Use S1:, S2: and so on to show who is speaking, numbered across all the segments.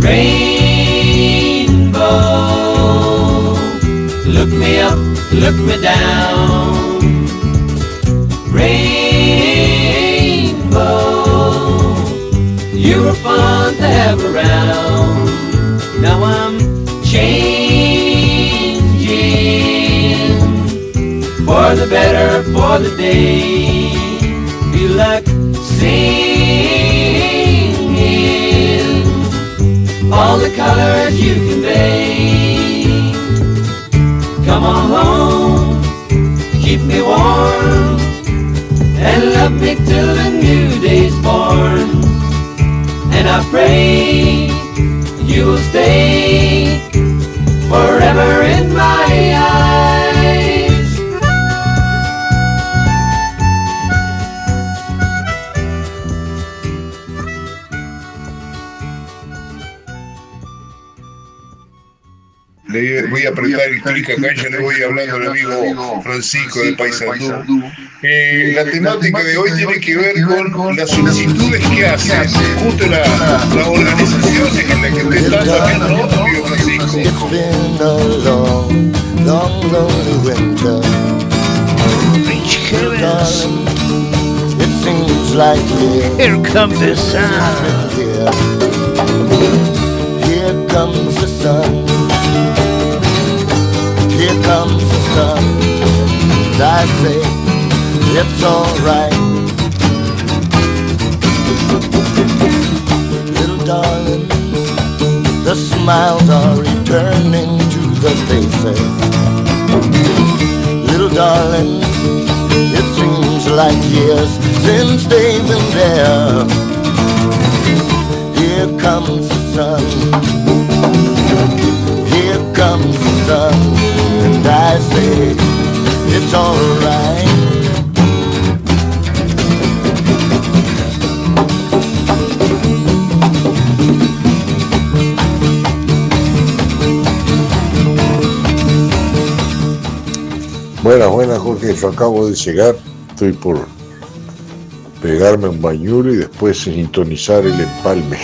S1: Rainbow, look me up, look me down. Rainbow, you were fun to have around. Now I'm changing for the better, for the day. Feel like singing all the colors you convey. Come on home, keep me warm, and love me till the new day's born. And I pray you will stay forever in my eyes.
S2: Le voy a apretar el clic acá, ya le voy hablando al amigo Francisco de Paysandú. La temática de hoy tiene que ver con las solicitudes que hace justo la organización en la que usted está también, ¿no, amigo Francisco?
S3: It's been a long, long, lonely winter. Darling, it seems like
S4: Here comes the sun.
S3: Here comes the sun. Here comes the sun. And I say it's alright. Little darling, the smiles are returning to the faces. Little darling, it seems like years since they've been there. Here comes the sun. Here comes the sun. And I say it's alright.
S5: Buenas, Jorge, yo acabo de llegar, estoy por pegarme un bañuelo y después sintonizar el empalme.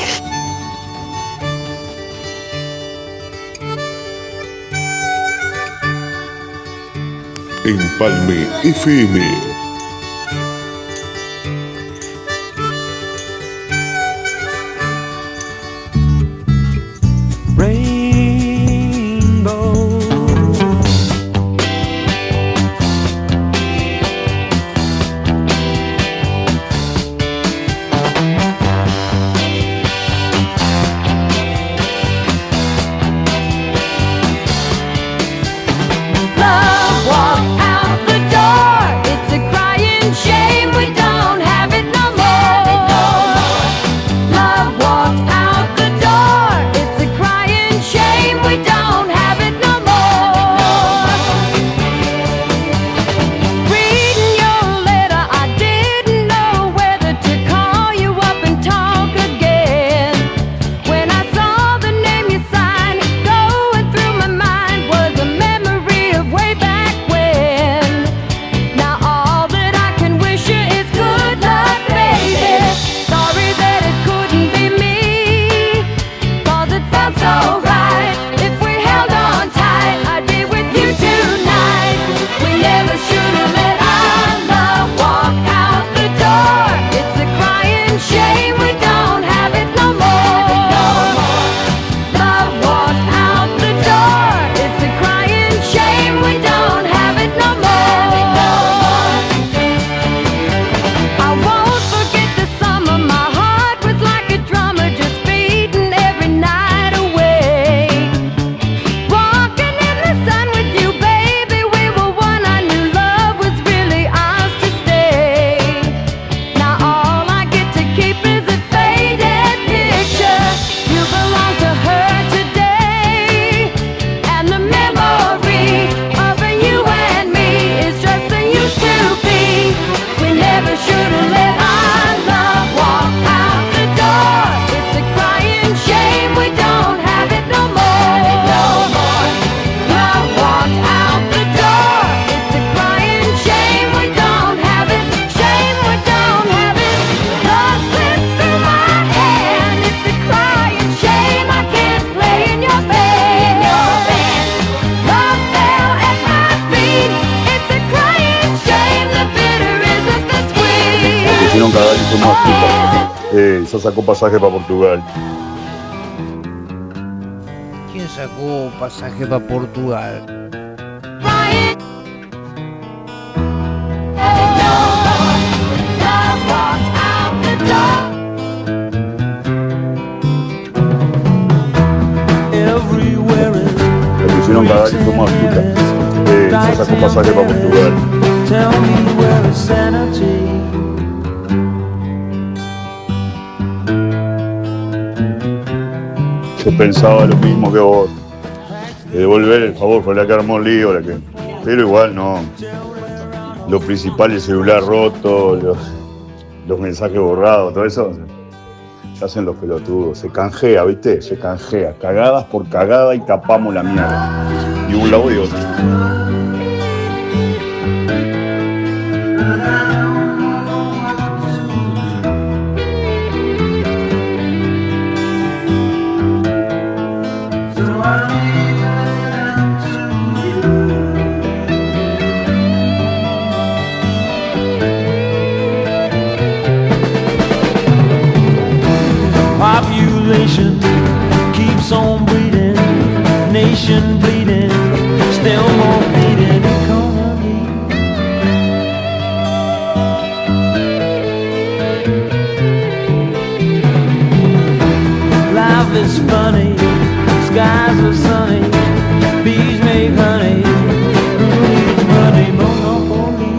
S6: Empalme FM.
S7: Love walked out the door. It's a
S5: más, ya sacó pasaje para Portugal.
S4: ¿Quién sacó pasaje para Portugal?
S5: Le pusieron cagar y tomó fruta. Ya sacó pasaje para Portugal. Yo pensaba lo mismo que vos. Devolver el favor, fue la que armó el lío, pero igual no. Lo principal, el celular roto, los mensajes borrados, todo eso, se hacen los pelotudos. Se canjea, ¿viste? Se canjea. Cagadas por cagada y tapamos la mierda. Y un lado y otro.
S7: Population keeps on bleeding, nation bleeding, still more bleeding economy. Life is funny, skies are sunny, bees make honey, who needs money, monopoly?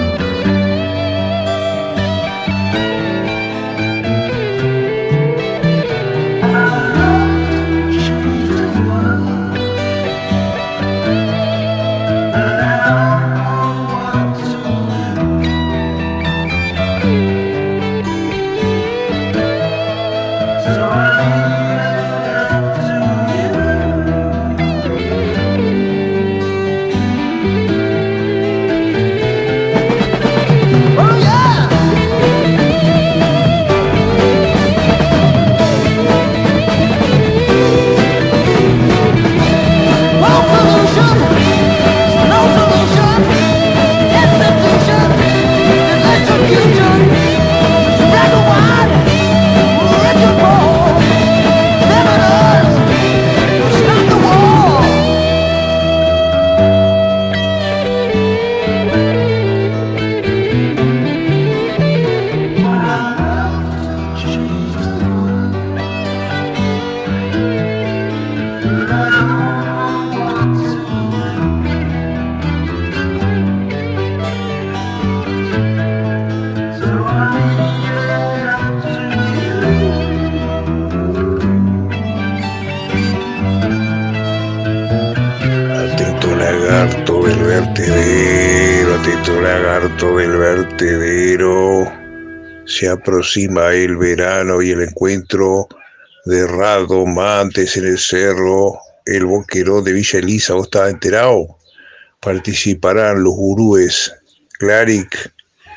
S2: Lagarto del vertedero. Se aproxima el verano y el encuentro de radomantes en el cerro, el boquerón de Villa Elisa. ¿Vos estabas enterado? Participarán los gurúes Claric,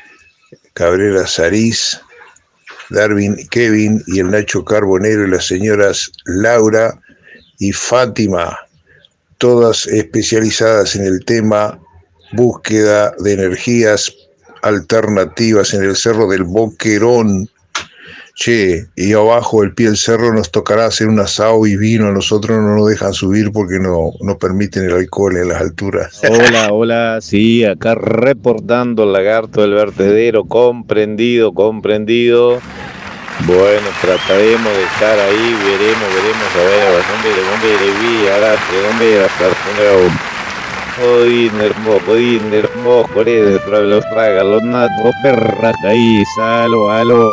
S2: Cabrera Sariz, Darwin Kevin y el Nacho Carbonero y las señoras Laura y Fátima, todas especializadas en el tema búsqueda de energías alternativas en el Cerro del Boquerón. Che, y abajo del pie del cerro nos tocará hacer un asado y vino. A nosotros no nos dejan subir porque no permiten el alcohol en las alturas.
S8: Hola, sí, acá reportando el lagarto del vertedero, comprendido. Bueno, trataremos de estar ahí, veremos, a ver, dónde le vi, ahora, de dónde era, Podin, hermoso, detrás de los tragas, los natos, perras, ahí, aló.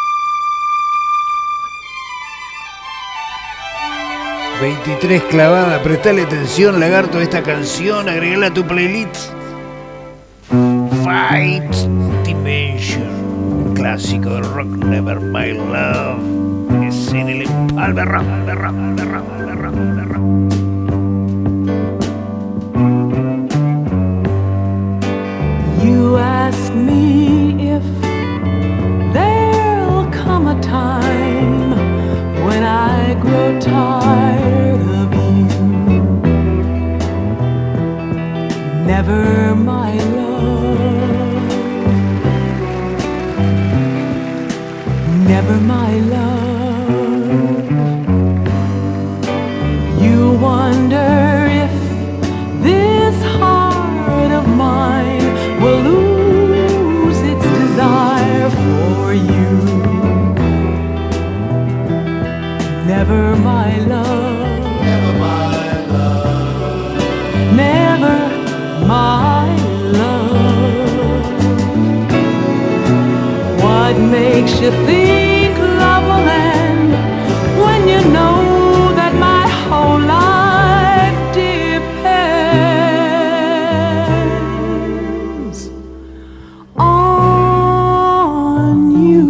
S4: 23 clavada, prestale atención, lagarto, a esta canción, agregala a tu playlist. Fight Dimension, un clásico de rock, Never My Love, es en el Empalme Rock.
S7: You ask me if there'll come a time when I grow tired of you. Never my love. Never my love, never my love, never my love. What makes you think love will end when you know that my whole life depends on you?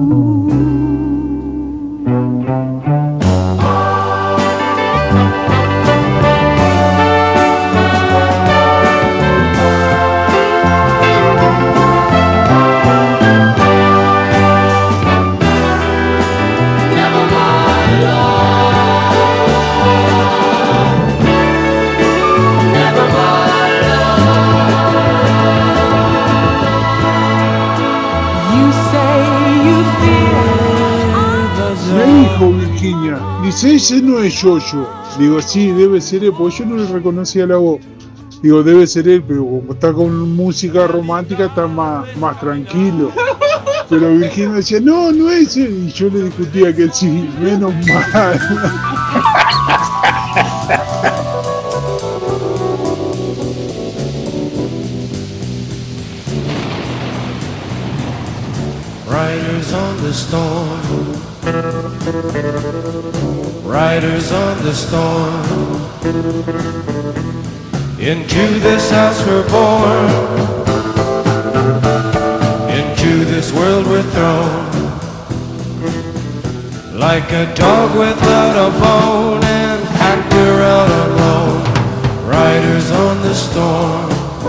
S9: Me dijo Virginia, dice, ese no es Yoyo. Digo, sí, debe ser él, porque yo no le reconocía la voz. Digo, debe ser él, pero como está con música romántica está más tranquilo. Pero Virginia decía, no, no es él. Y yo le discutía que sí, menos mal.
S10: Riders on the storm, riders on the storm. Into this house we're born, into this world we're thrown. Like a dog without a bone, an actor out alone. Riders on the storm,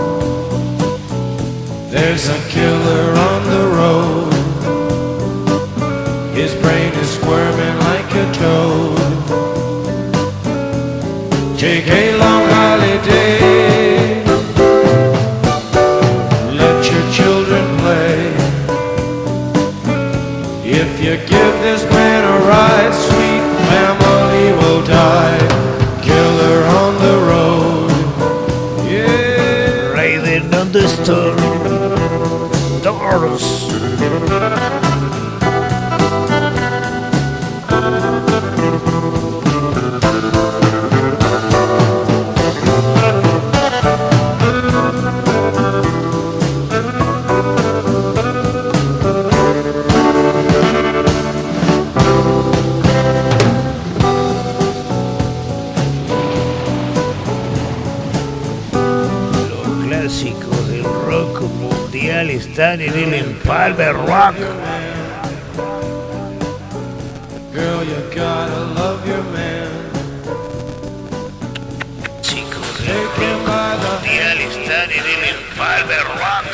S10: there's a killer on the road. His brain is squirming like a toad. Take a long holiday, let your children play. If you give this man a ride, sweet family will die. Killer on the road, yeah.
S4: Riding on the storm, Doors. Clásicos del rock mundial están en el Empalme Rock.
S10: Girl, you gotta love your man.
S4: Chicos del rock mundial están en el Empalme Rock.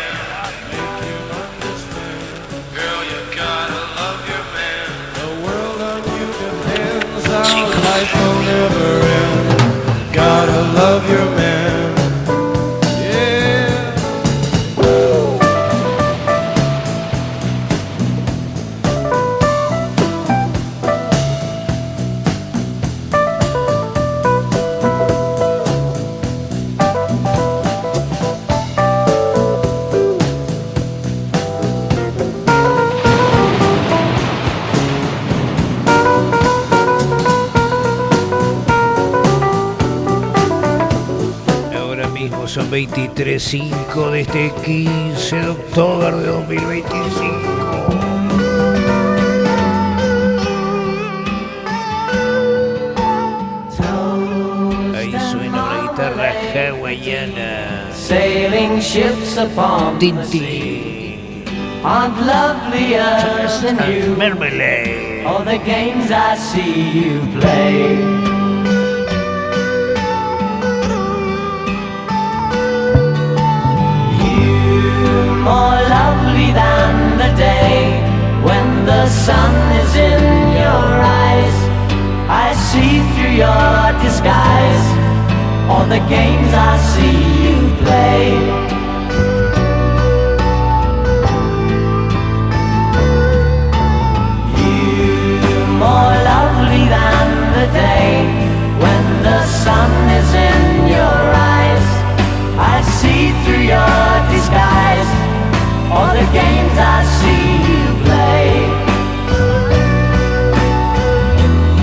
S10: Girl, you gotta love your man. The world on you depends. Our life will never end. Gotta love your man.
S4: Son 23.5 de este 15 de octubre de 2025. Ahí suena una guitarra hawaiana.
S7: Sailing ships upon the sea aren't lovelier than you.
S4: Marmalade.
S7: All the games I see you play. More lovely than the day when the sun is in your eyes. I see through your disguise all the games I see you play. You more lovely than the day when the sun is in your eyes. I see through your disguise all the games I see you play.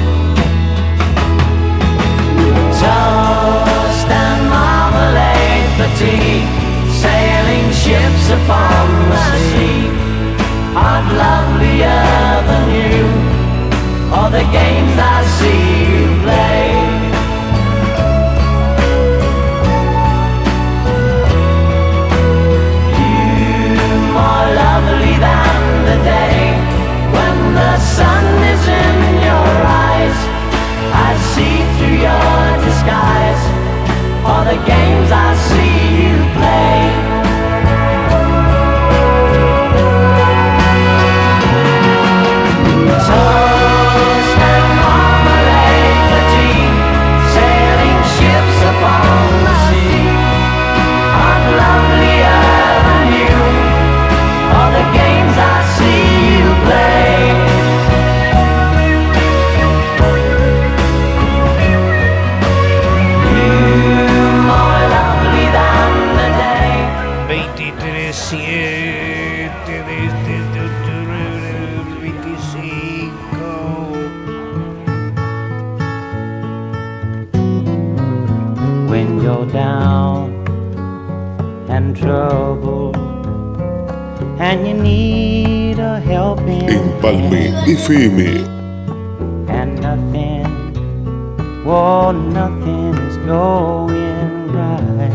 S7: you're down and troubled and you need a helping
S6: Empalme FM.
S7: and nothing, well, nothing is going right.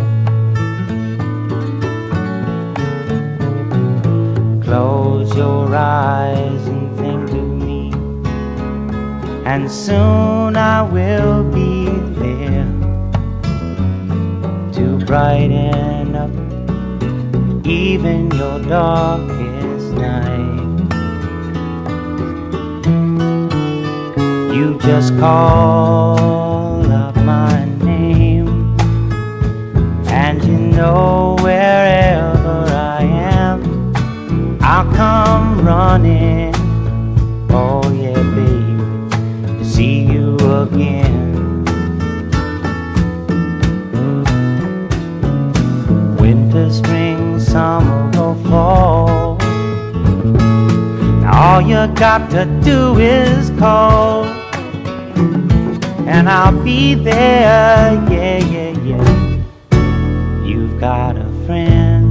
S7: Close your eyes and think of me, and soon I will be there to brighten up even your darkest night. You just call up my name, and you know wherever I am, I'll come running. Oh yeah, baby, to see you again. Winter, spring, summer or fall, all you got to do is call, and I'll be there, yeah, yeah, yeah. You've got a friend.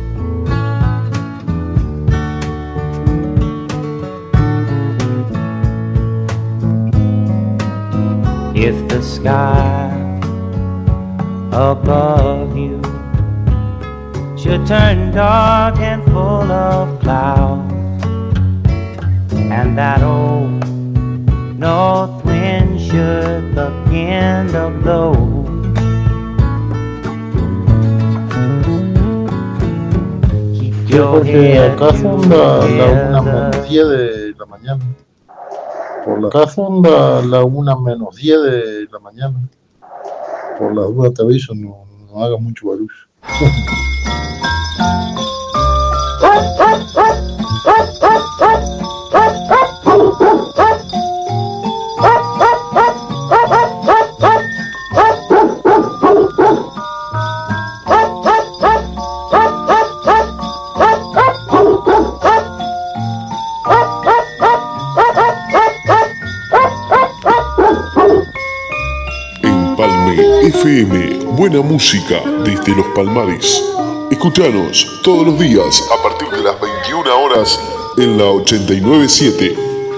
S7: If the sky above you should turn dark and full of clouds, and that old north wind should begin to blow, keep your head
S11: acá fonda la 1
S7: together.
S11: menos 10 de la mañana. Acá fonda la 1 menos 10 de la mañana. Por las dudas te aviso, no haga mucho barullo.
S6: Empalme FM. Buena música desde los Palmares. Escuchanos todos los días a partir de las 21 horas en la 89.7.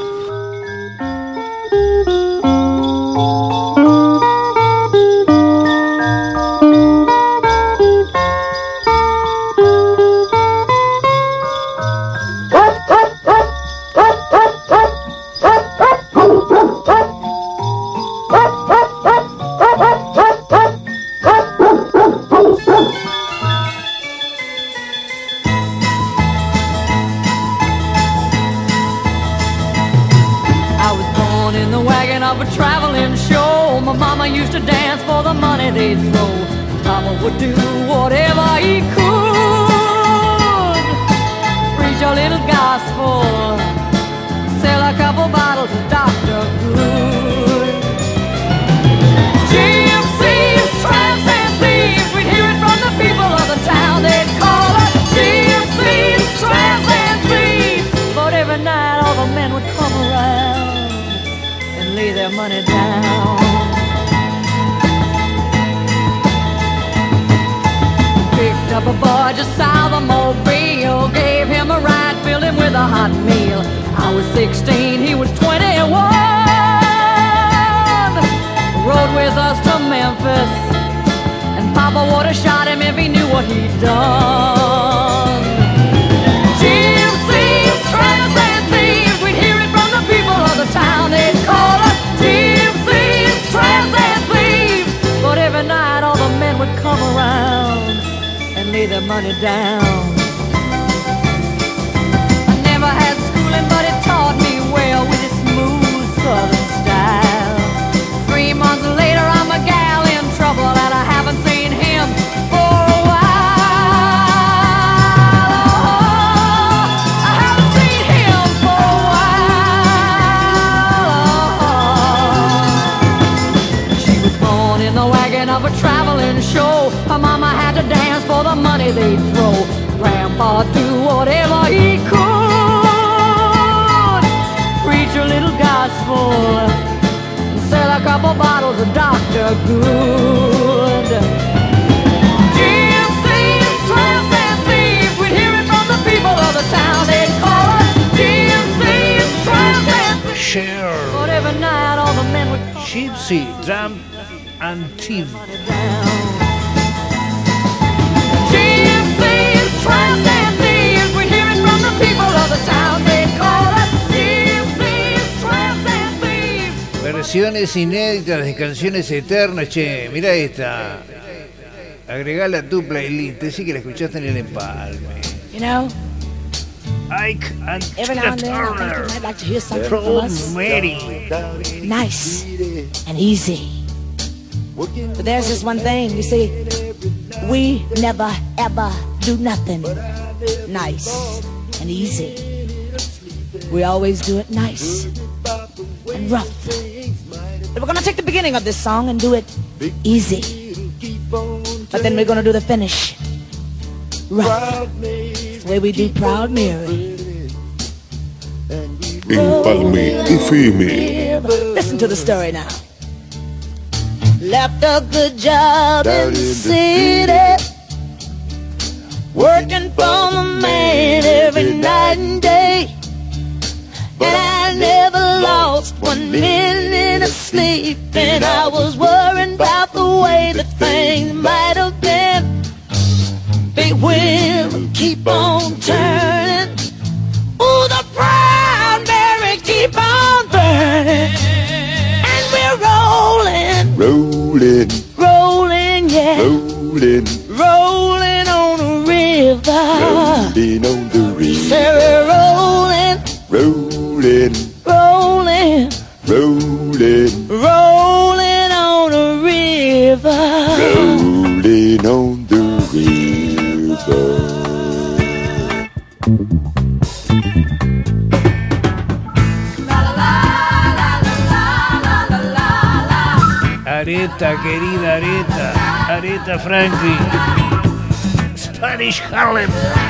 S12: I was born in the wagon of a traveling show. My mama used to dance for the money they'd throw. Papa would do whatever he could. Preach a little gospel, sell a couple bottles of Dr. Good. Gypsies, tramps and thieves, we'd hear it from the people of the town. They'd call us gypsies, tramps and thieves. But every night all the men would come around and lay their money down. Picked up a boy just south of Mobile, gave him a ride, filled him with a hot meal. I was 16, he was 21. Rode with us to Memphis, and Papa would have shot him if he knew what he'd done. Gypsies, tramps and thieves, we'd hear it from the people of the town. They'd call us gypsies, tramps and thieves. But every night all the men would come around and lay their money down. I never had schooling, but it taught me well with its smooth southern style. 3 months later I'm a gal in trouble, and I haven't seen him for a while. Oh, I haven't seen him for a while. She was born in the wagon of a traveling show. Her mama had to dance for the money they'd throw. Grandpa do whatever he could, preach a little gospel, sell a couple bottles of Dr. Good.
S4: sí, Drum and Thief.
S12: Gypsies, tramps and thieves, we hear it from the people of the town. They call us gypsies, tramps and thieves.
S4: Versiones inéditas de canciones eternas, che, mira esta. Agregala a tu playlist, sí que la escuchaste en el empalme.
S13: You know,
S4: Ike and
S13: every now and then I think you might like to hear something from us. Nice and easy. But there's just one thing, you see, we never ever do nothing nice and easy. We always do it nice and rough. But we're gonna take the beginning of this song and do it easy. But then we're gonna do the finish rough. It's the way we do Proud Mary.
S6: Empalme FM.
S13: Listen to the story now. Left a good job in the city, working for the man every night and day. And I never lost 1 minute of sleep, and I was worrying about the way that things might have been. Big wheel keep on turning. Ooh, the Proud Mary keep on burning. And we're rolling,
S3: Rolling,
S13: rolling, yeah,
S3: rolling,
S13: rolling on the river.
S3: rolling on the river.
S13: Say we're rolling,
S3: Rolling,
S13: rolling,
S3: rolling,
S13: rolling on the river.
S3: rolling on the river.
S4: Aretha, querida Aretha, Aretha Franklin, Spanish Harlem.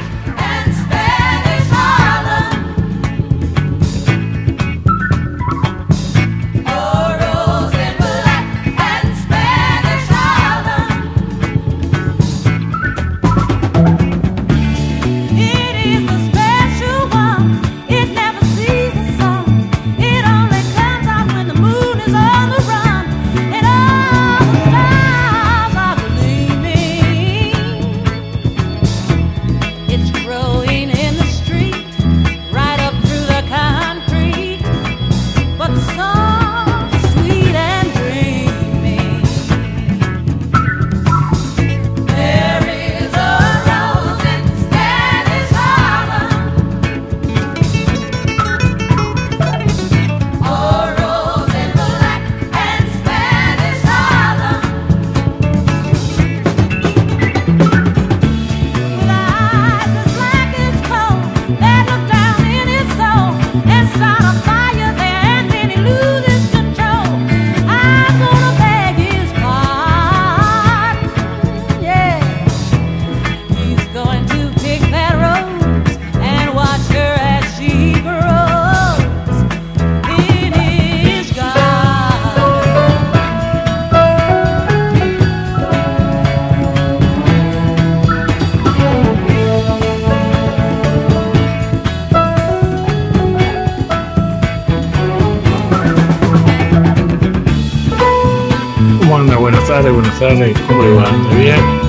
S14: Buenas tardes, ¿cómo le va? ¿Está bien?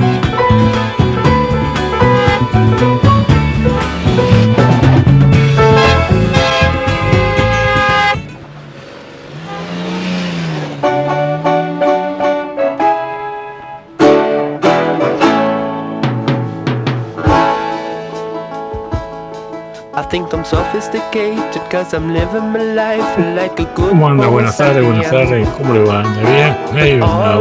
S14: ¿Cómo anda? Buenas tardes, ¿cómo le va? ¿Está bien? Hey,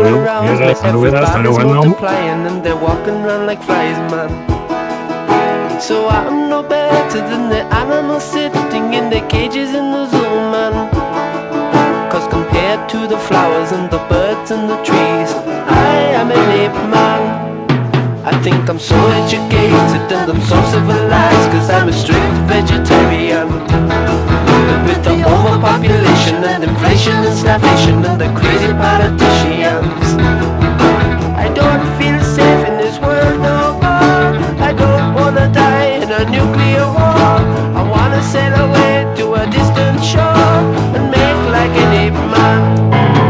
S10: So I'm no better than the animals sitting in their cages in the zoo, man. Cause compared to the flowers and the birds and the trees, I am an ape man. I think I'm so educated and I'm so civilized, cause I'm a strict vegetarian. But with the overpopulation and inflation and starvation and the crazy politicians, I don't feel safe in this world no more. I don't wanna die in a nuclear war. I wanna sail away to a distant shore and make like an ape man.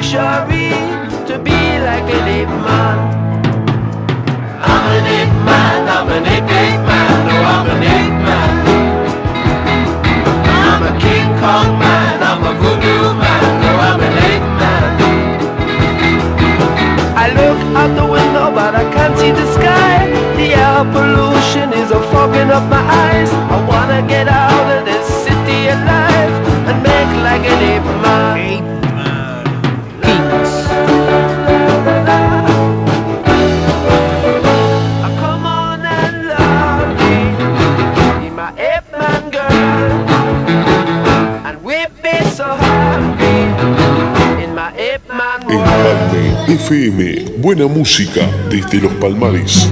S10: luxury to be like an ape man. I'm an ape man, I'm an ape man, no, I'm an ape man. I'm a King Kong man, I'm a voodoo man, no, I'm an ape man. I look out the window but I can't see the sky. The air pollution is fogging up my eyes. I wanna get out of this city alive and make like an ape man. Come on and love me, be my ape man girl, and we'll be so happy in my ape man world.
S6: Empalme FM, buena música desde los Palmares.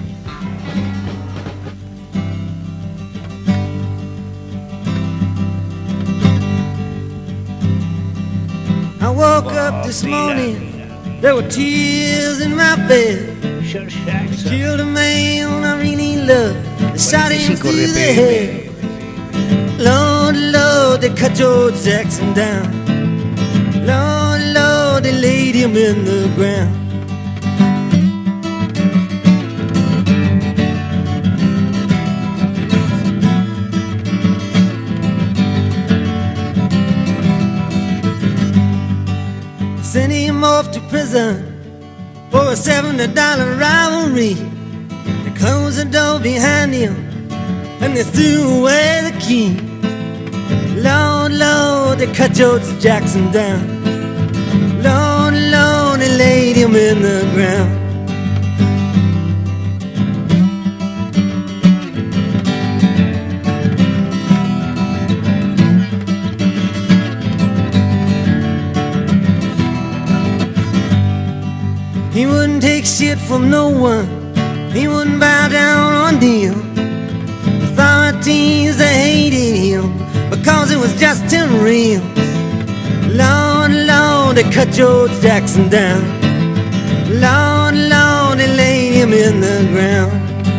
S15: I woke up this morning, there were tears in my bed. Killed a man I really loved, they shot him through the head. Lord, Lord, they cut George Jackson down. Lord, Lord, they laid him in the ground. Sent him off to prison for a $70 rivalry. They closed the door behind him and they threw away the key. Lord, Lord, they cut George Jackson down. Lord, Lord, they laid him in the ground. He wouldn't take shit from no one. He wouldn't bow down on them. Authorities, they hated him because it was just too real. Lord, Lord, they cut George Jackson down. Lord, Lord, they laid him in the ground.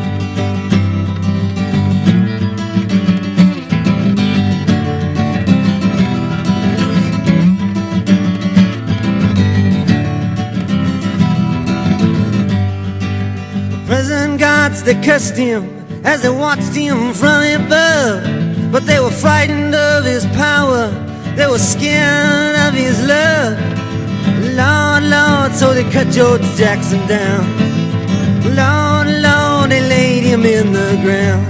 S15: Prison guards, they cursed him as they watched him from above. But they were frightened of his power, they were scared of his love. Lord, Lord, so they cut George Jackson down. Lord, Lord, they laid him in the ground.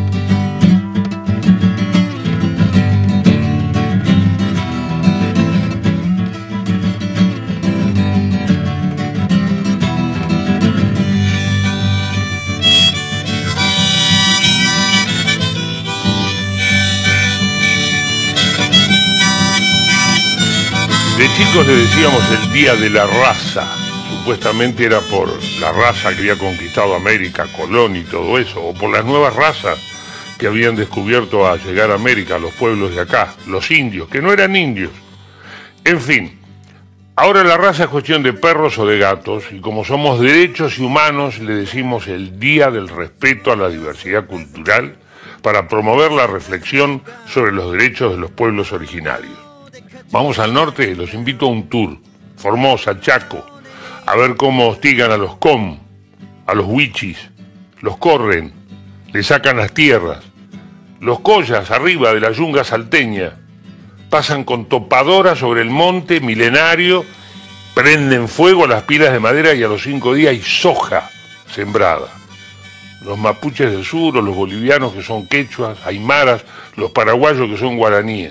S2: De chicos le decíamos el Día de la Raza. Supuestamente era por la raza que había conquistado América, Colón y todo eso, o por las nuevas razas que habían descubierto al llegar a América, los pueblos de acá, los indios, que no eran indios. En fin, ahora la raza es cuestión de perros o de gatos, y como somos derechos y humanos, le decimos el Día del Respeto a la Diversidad Cultural para promover la reflexión sobre los derechos de los pueblos originarios. Vamos al norte, los invito a un tour, Formosa, Chaco, a ver cómo hostigan a los com, a los huichis, los corren, le sacan las tierras, los collas arriba de la yunga salteña, pasan con topadoras sobre el monte milenario, prenden fuego a las pilas de madera y a los 5 días hay soja sembrada. Los mapuches del sur o los bolivianos que son quechuas, aymaras, los paraguayos que son guaraníes.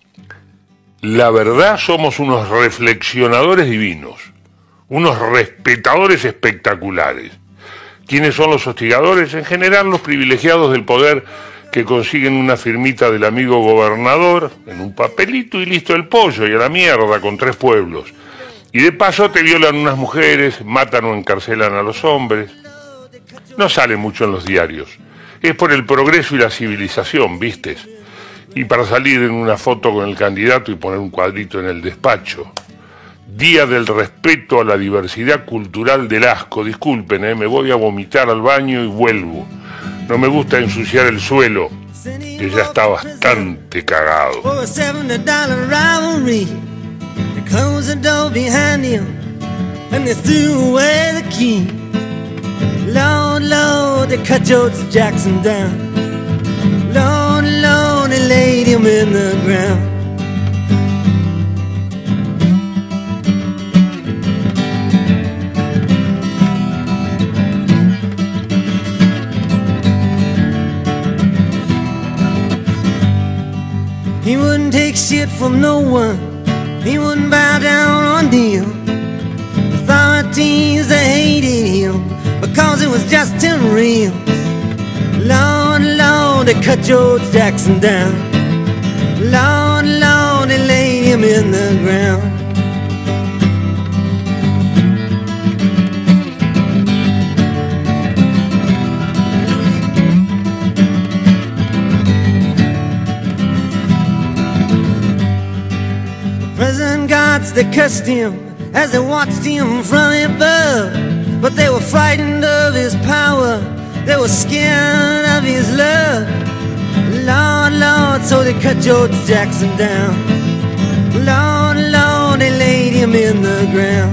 S2: La verdad, somos unos reflexionadores divinos, unos respetadores espectaculares. ¿Quiénes son los hostigadores? En general, los privilegiados del poder que consiguen una firmita del amigo gobernador en un papelito y listo el pollo y a la mierda con 3 pueblos. Y de paso te violan unas mujeres, matan o encarcelan a los hombres. No sale mucho en los diarios. Es por el progreso y la civilización, ¿vistes? Y para salir en una foto con el candidato y poner un cuadrito en el despacho. Día del respeto a la diversidad cultural del asco. Disculpen, me voy a vomitar al baño y vuelvo. No me gusta ensuciar el suelo, que ya está bastante cagado.
S15: closed the door behind him, and they threw away the key. Lord, Lord, they cut George Jackson down. Lord, Lord, they laid him in the ground. He wouldn't take shit from no one. He wouldn't bow down on them. Authorities, they hated him because it was just too real. Lord, Lord, they cut George Jackson down. Lord, Lord, they laid him in the ground. Prison guards, they cursed him as they watched him from above. But they were frightened of his power, they were scared of his love. Lord, Lord, so they cut George Jackson down. Lord, Lord, they laid him in the ground.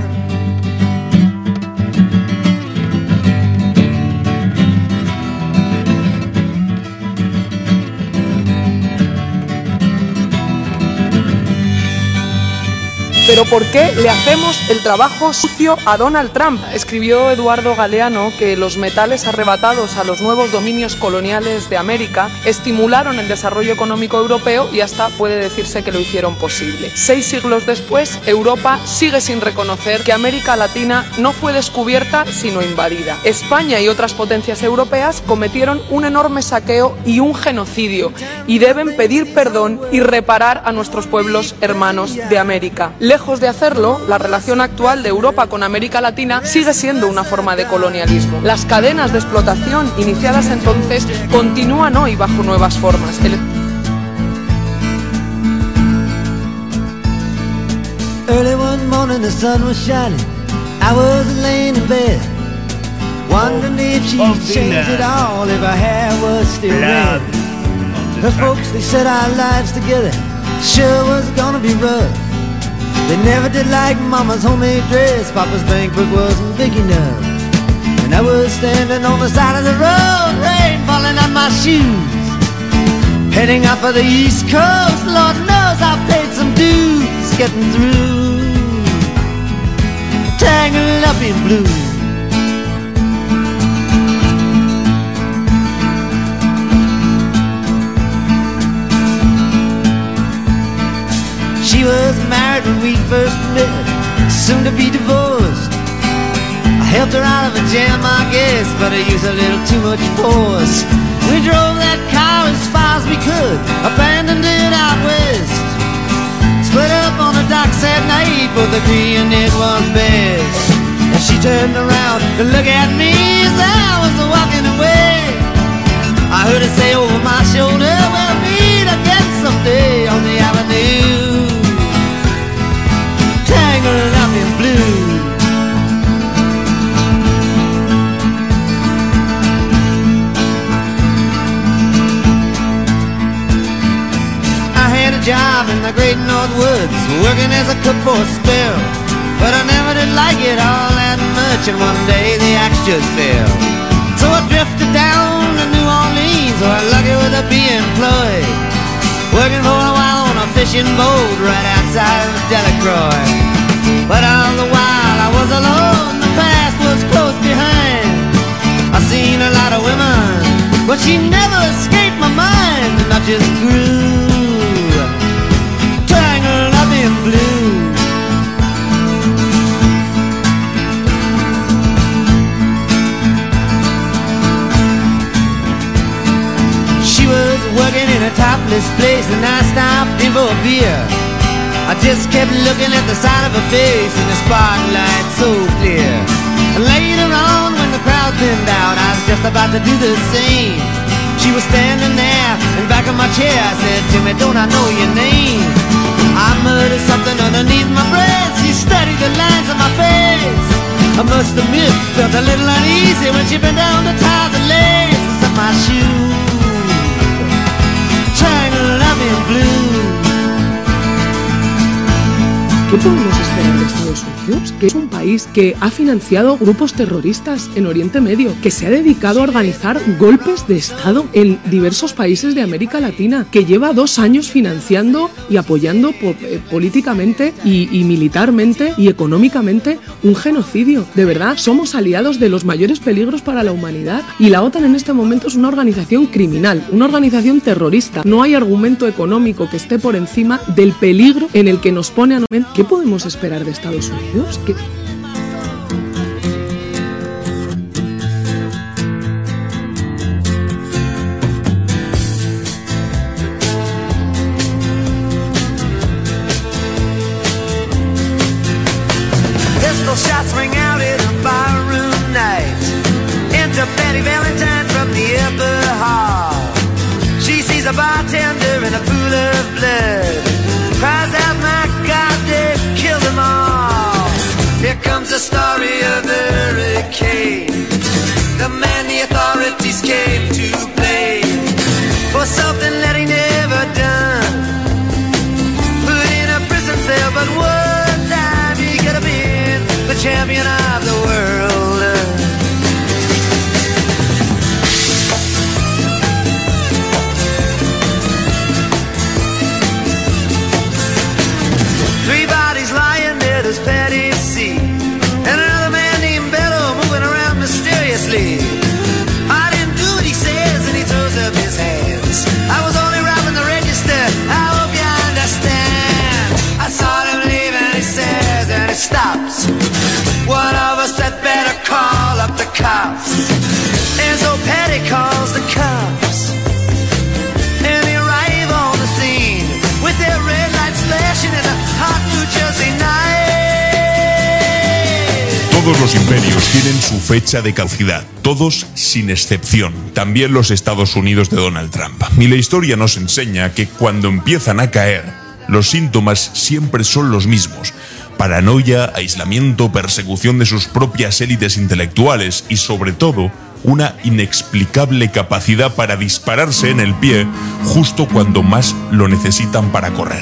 S16: Pero ¿por qué le hacemos el trabajo sucio a Donald Trump? Escribió Eduardo Galeano que los metales arrebatados a los nuevos dominios coloniales de América estimularon el desarrollo económico europeo y hasta puede decirse que lo hicieron posible. 6 siglos después, Europa sigue sin reconocer que América Latina no fue descubierta sino invadida. España y otras potencias europeas cometieron un enorme saqueo y un genocidio y deben pedir perdón y reparar a nuestros pueblos hermanos de América. Lejos de hacerlo, la relación actual de Europa con América Latina sigue siendo una forma de colonialismo. Las cadenas de explotación iniciadas entonces continúan hoy bajo nuevas formas.
S15: Early one morning the sun was shining, I was laying in bed, wondering if she'd changed it all, if her hair was still red. Her folks, they said our lives together sure was gonna be rough. They never did like Mama's homemade dress, Papa's bank book wasn't big enough. And I was standing on the side of the road, rain falling on my shoes, heading out for the East Coast. Lord knows I paid some dues getting through, tangled up in blue. She was married when we first met, soon to be divorced. I helped her out of a jam, I guess, but I used a little too much force. We drove that car as far as we could, abandoned it out west. Split up on the docks at night, both agreeing it was best. And she turned around to look at me as I was walking away. I heard her say over my shoulder, we'll meet again someday on the avenue, tangled up in blue. I had a job in the great North Woods, working as a cook for a spell, but I never did like it all that much, and one day the axe just fell. So I drifted down to New Orleans, where I'm lucky with a employed, working for a while on a fishing boat right outside of Delacroix. But all the while I was alone, the past was close behind. I seen a lot of women, but she never escaped my mind, and I just grew tangled up in blue. She was working in a topless place, and I stopped in for a beer. I just kept looking at the side of her face in the spotlight so clear. And later on, when the crowd thinned out, I was just about to do the same. She was standing there in back of my chair. I said, "Tell me, don't I know your name?" I muttered something underneath my breath. She studied the lines of my face. I must admit, felt a little uneasy when she bent down to tie the laces of my shoes, tangled up in blue.
S17: ¿Qué
S16: podemos esperar de Estados Unidos? Que es un país que ha financiado grupos terroristas en Oriente Medio, que se ha dedicado a organizar golpes de Estado en diversos países de América Latina, que lleva 2 años financiando y apoyando políticamente y militarmente y económicamente un genocidio. De verdad, somos aliados de los mayores peligros para la humanidad, y la OTAN en este momento es una organización criminal, una organización terrorista. No hay argumento económico que esté por encima del peligro en el que nos pone a... ¿Qué podemos esperar de Estados Unidos? ¿Qué?
S15: Shots ring out in a barroom night. Enter Betty Valentine from the upper hall. She sees a bartender in a pool of blood, cries out, my God, they've killed them all. Here comes the story of the hurricane, the man the authorities came to blame for something that he never done. Put in a prison cell, but one time he could have been the champion of the world. Three bodies lying near this petty sea, and another man named Bello moving around mysteriously. I didn't do what he says, and he throws up his hands. I was only robbing the register, I hope you understand. I saw him leave and he says, and he stops. One of us had better call up the cops. And so Petty calls the cops, and they arrive on the scene with their red lights flashing in a hot New Jersey night.
S17: Todos los imperios tienen su fecha de caducidad, todos sin excepción, también los Estados Unidos de Donald Trump. Y la historia nos enseña que cuando empiezan a caer, los síntomas siempre son los mismos: paranoia, aislamiento, persecución de sus propias élites intelectuales y, sobre todo, una inexplicable capacidad para dispararse en el pie justo cuando más lo necesitan para correr.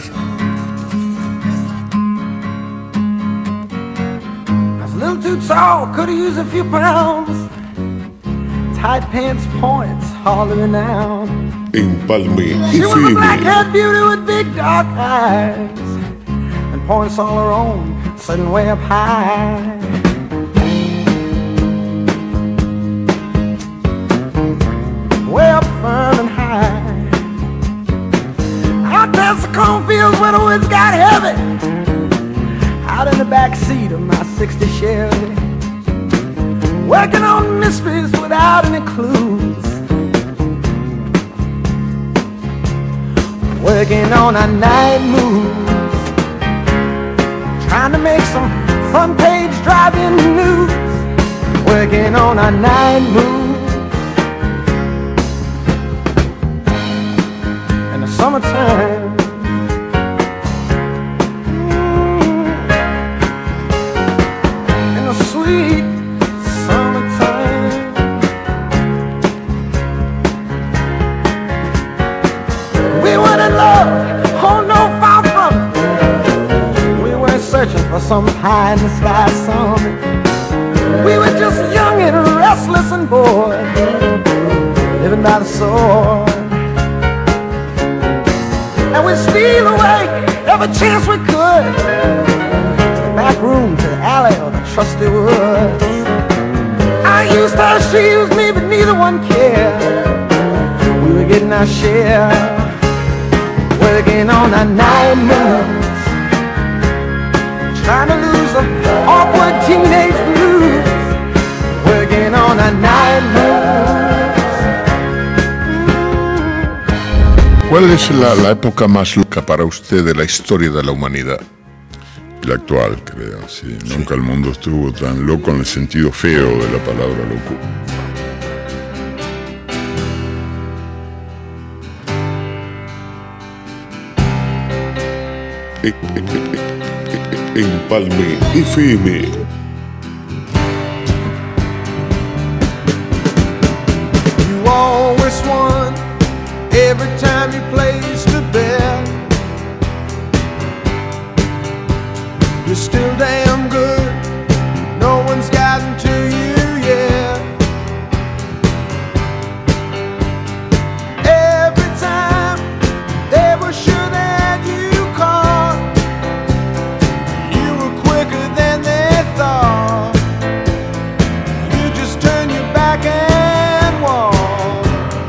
S15: Too tall, could have used a few pounds. Tight pants points, hollering out.
S6: Empalme
S15: She was a
S6: FM.
S15: black-haired beauty with big dark eyes, and points all her own, sitting way up high. Way up firm and high. Out past the cornfields where the woods got heavy, out in the back seat of my 60 Chevy, working on mysteries without any clues, working on our night moves, trying to make some front page driving news, working on our night moves in the summertime. For some high in the sky summit, we were just young and restless and bored, living by the sword. And we'd steal away every chance we could, to the back room, to the alley, or the trusty woods. I used her, she used me, but neither one cared. We were getting our share, working on our night moves, trying to lose the awkward teenage blues, working on a night moves.
S6: ¿Cuál es la época más loca para usted de la historia de la humanidad?
S18: La actual, creo, sí. Nunca el mundo estuvo tan loco en el sentido feo de la palabra loco.
S6: Empalme FM.
S15: You always won every time you placed a bet. you're still damn good. No one's gotten to you yet. Every time they were sure that you caught, you were quicker than they thought. You just turn your back and walk.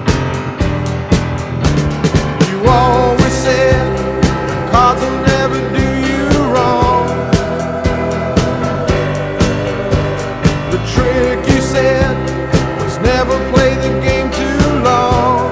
S15: You always said cards will never do you wrong. The trick you said was never play the game too long.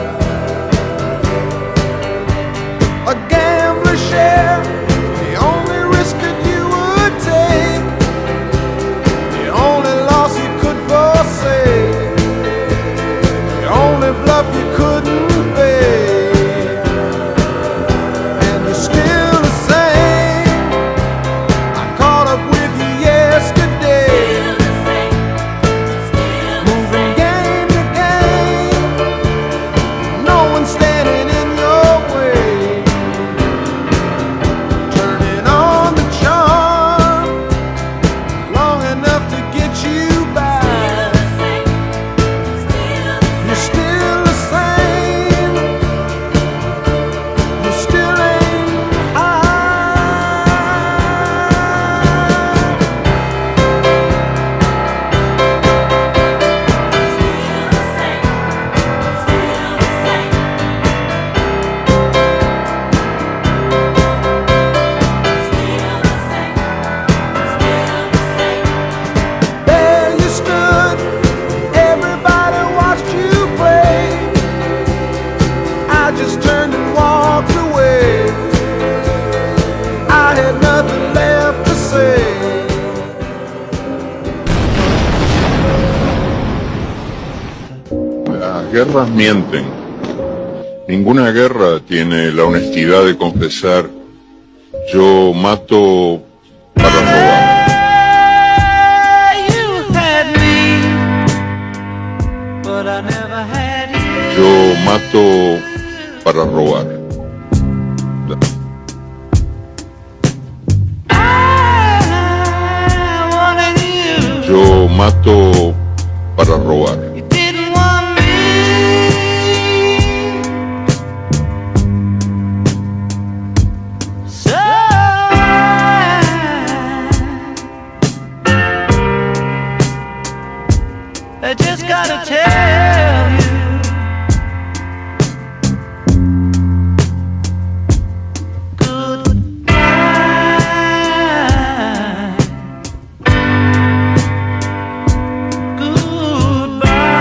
S15: A gambler share, the only risk that you would take, the only loss you could forsake, the only bluff you couldn't fake. And you're still the same. I caught up with you yesterday, moving game to game. No one standing in your way, turning on the charm long enough to get you back. You're still the same. You still ain't there you stood. Everybody watched you play. I just turned and walked away. I had nothing left to say.
S18: Las guerras mienten. Ninguna guerra tiene la honestidad de confesar: yo mato para robar.
S15: You had me, but I never had you.
S18: Yo mato para robar.
S15: I wanted you.
S18: Yo mato para robar.
S15: You didn't want me. So I just gotta tell you, goodbye.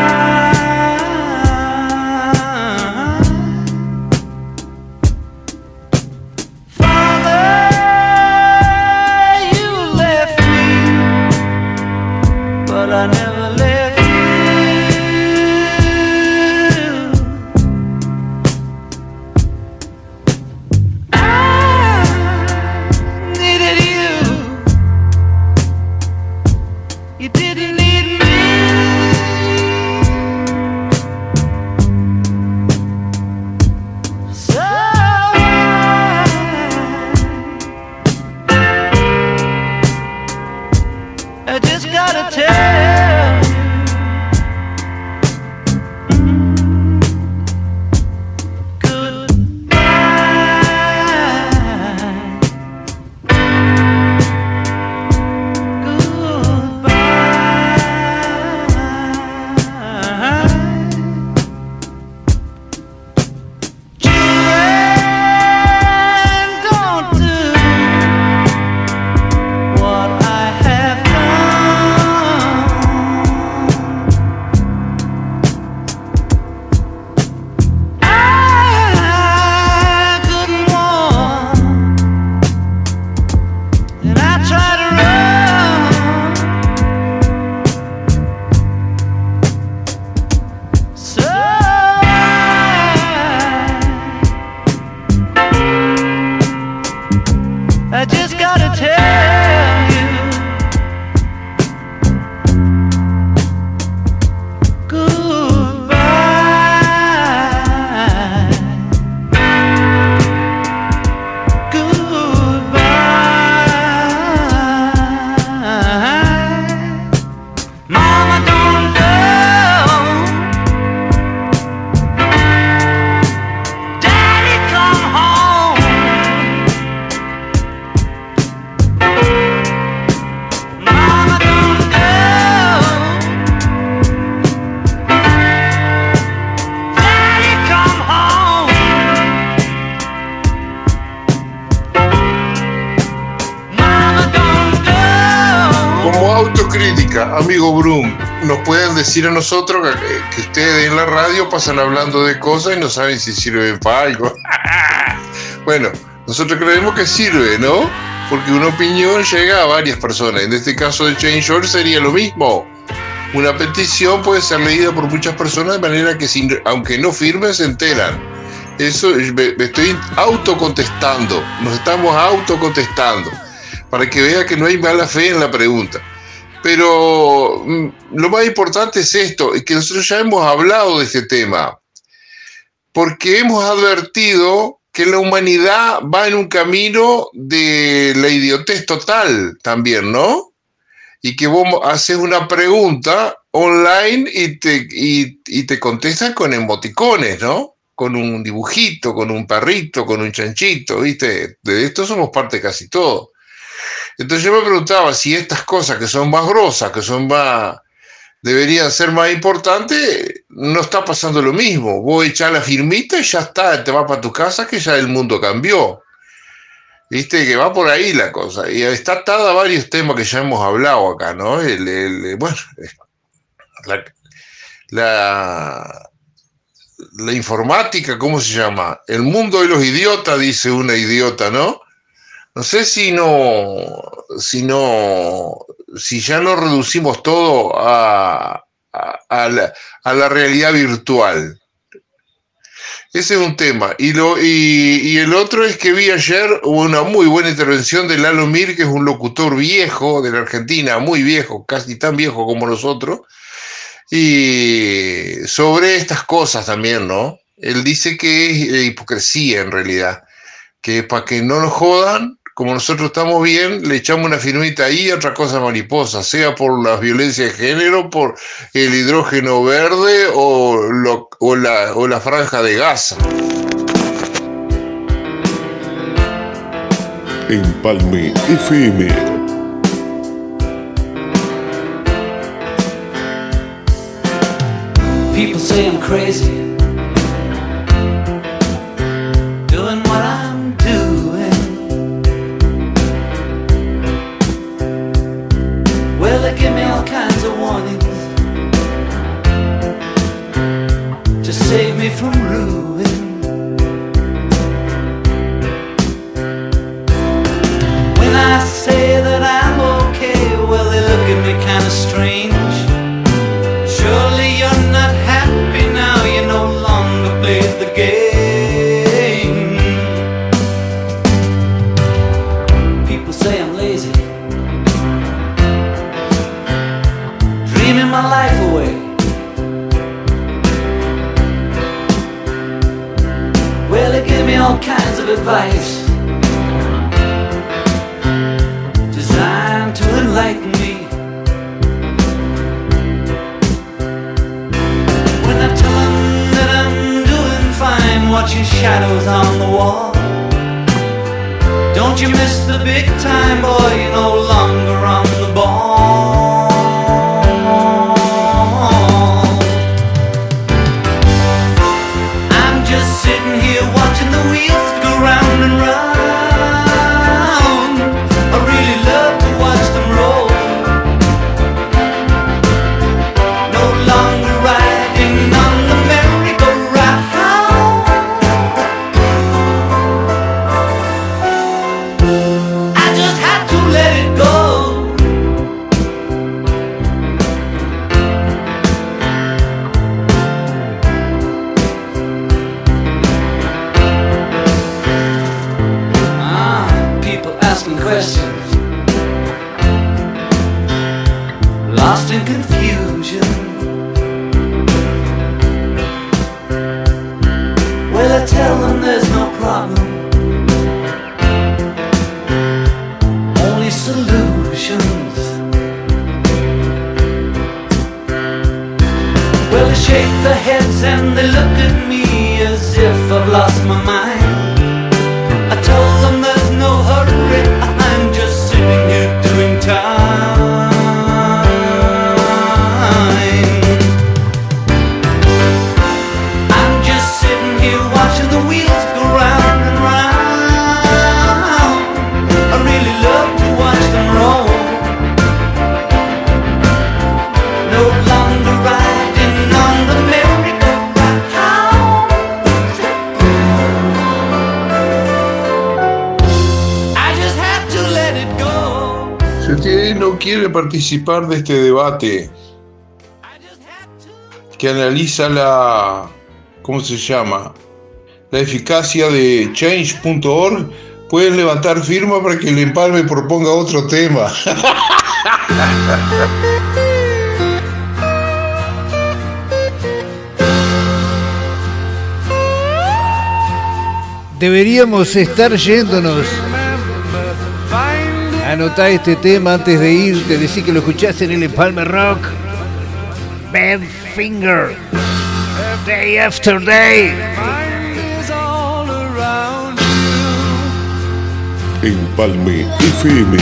S2: crítica, amigo Brum, nos pueden decir a nosotros que ustedes en la radio pasan hablando de cosas y no saben si sirven para algo. Bueno, nosotros creemos que sirve, ¿no? Porque una opinión llega a varias personas. En este caso de Change.org sería lo mismo. Una petición puede ser leída por muchas personas de manera que, aunque no firmen, se enteran. Eso me estoy autocontestando. Nos estamos autocontestando. Para que vea que no hay mala fe en la pregunta. Pero lo más importante es esto, es que nosotros ya hemos hablado de este tema. Porque hemos advertido que la humanidad va en un camino de la idiotez total también, ¿no? Y que vos haces una pregunta online y te contestan con emoticones, ¿no? Con un dibujito, con un perrito, con un chanchito, ¿viste? De esto somos parte casi todo. Entonces yo me preguntaba si estas cosas que son más grosas, que son más, deberían ser más importantes, no está pasando lo mismo. Vos echás la firmita y ya está, te vas para tu casa que ya el mundo cambió. Viste que va por ahí la cosa. Y está atada a varios temas que ya hemos hablado acá, ¿no? Bueno, la informática, ¿cómo se llama? El mundo de los idiotas, dice una idiota, ¿no? No sé si ya no reducimos todo a la realidad virtual. Ese es un tema. Y el otro es que vi ayer una muy buena intervención de Lalo Mir, que es un locutor viejo de la Argentina, muy viejo, casi tan viejo como nosotros, y sobre estas cosas también, ¿no? Él dice que es hipocresía en realidad, que para que no nos jodan, como nosotros estamos bien, le echamos una firmita ahí y otra cosa mariposa, sea por la violencia de género, por el hidrógeno verde o la franja de Gaza.
S6: Empalme FM.
S7: People say I'm crazy, doing what I'm doing. Well, they give me all kinds of warnings to save me from ruin. When I say that I'm okay, well, they look at me kind of strange. Surely you're not happy now, you no longer play the game. People say I'm lazy, dreaming my life away. Well, they give me all kinds of advice designed to enlighten me. When I tell them that I'm doing fine, watching shadows on the wall, don't you miss the big time, boy, you're no longer on the ball. I'm just sitting here watching the wheels go round and round. I really love to watch them roll. No longer riding on the merry-go-round. I just had to let it go. People asking questions, lost in confusion. Well, I tell them there's no problem, only solutions. Well, they shake their heads and they look at me as if I've lost my mind. I told them there's no hurry, I'm just sitting here doing time. I'm just sitting here watching the wheels go round and round. I really love to watch them roll.
S2: quiere participar de este debate que analiza la, ¿cómo se llama?, la eficacia de Change.org, pueden levantar firma para que el Empalme proponga otro tema.
S4: Deberíamos estar yéndonos. Anotá este tema antes de irte, decí que lo escuchaste en el Empalme Rock. Badfinger, Day After Day.
S6: Empalme FM.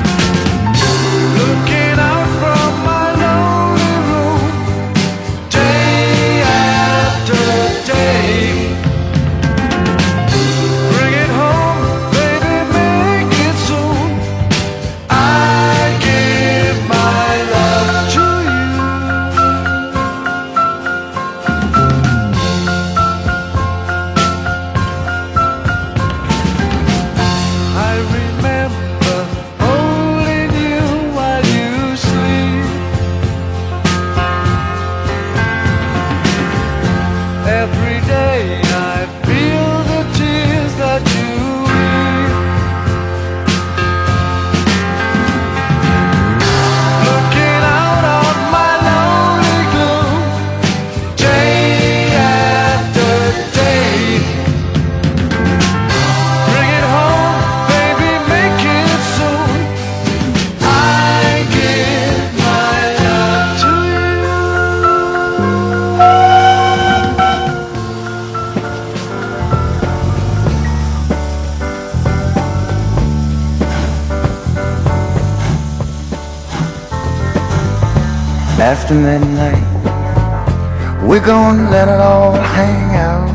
S19: After midnight, we're gonna let it all hang out.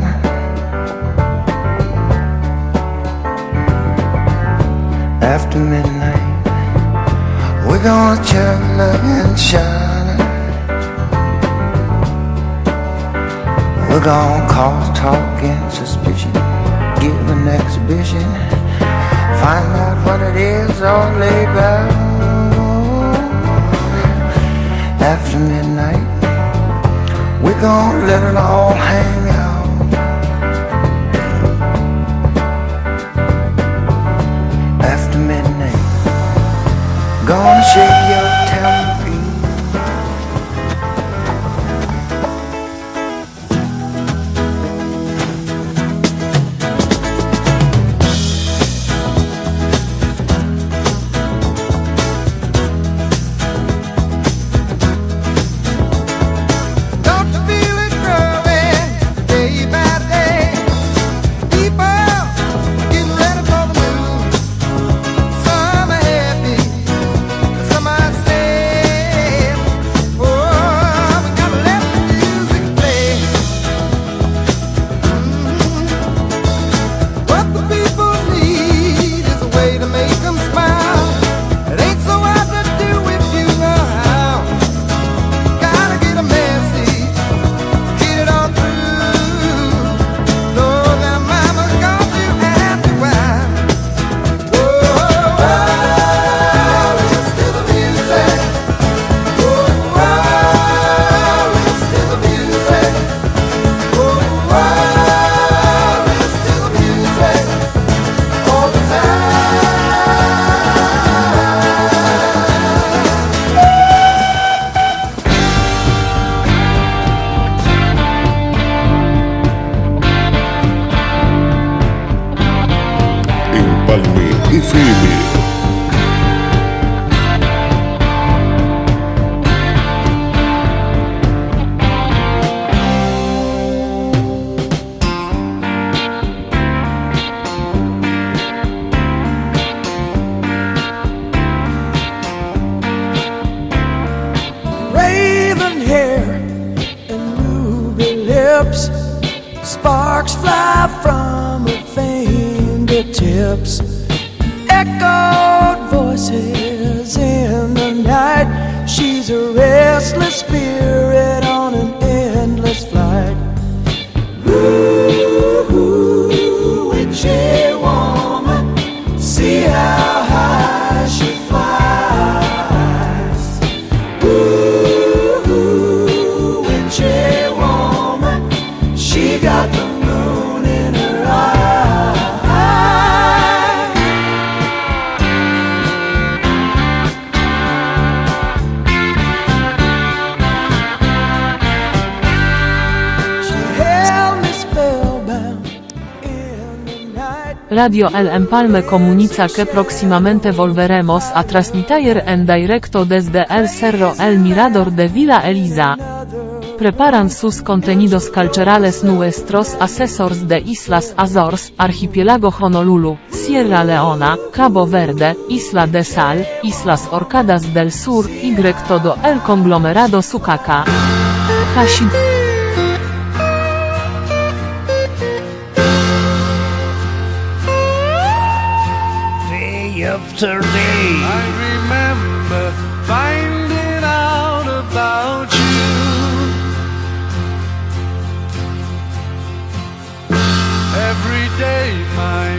S19: After midnight, we're gonna chug and shine. We're gonna cause talk and suspicion, give an exhibition, find out what it is all about. After midnight, we're gonna let it all hang out. After midnight, gonna shake your tambourine.
S15: Sparks fly from her fingertips, echoed voices in the night. She's a restless spirit on an endless flight. Ooh, witchy woman, see how high she flies.
S7: She got the moon in her eye. She held me spellbound in the night.
S20: Radio El Empalme comunica que próximamente volveremos a transmitir en directo desde el Cerro El Mirador de Villa Elisa. Preparan sus contenidos culturales nuestros asesores de Islas Azores, Archipiélago Honolulu, Sierra Leona, Cabo Verde, Isla de Sal, Islas Orcadas del Sur, y todo el conglomerado Sucaca. Hashi.
S4: Day after day.
S1: I remember finding out about you. Every day my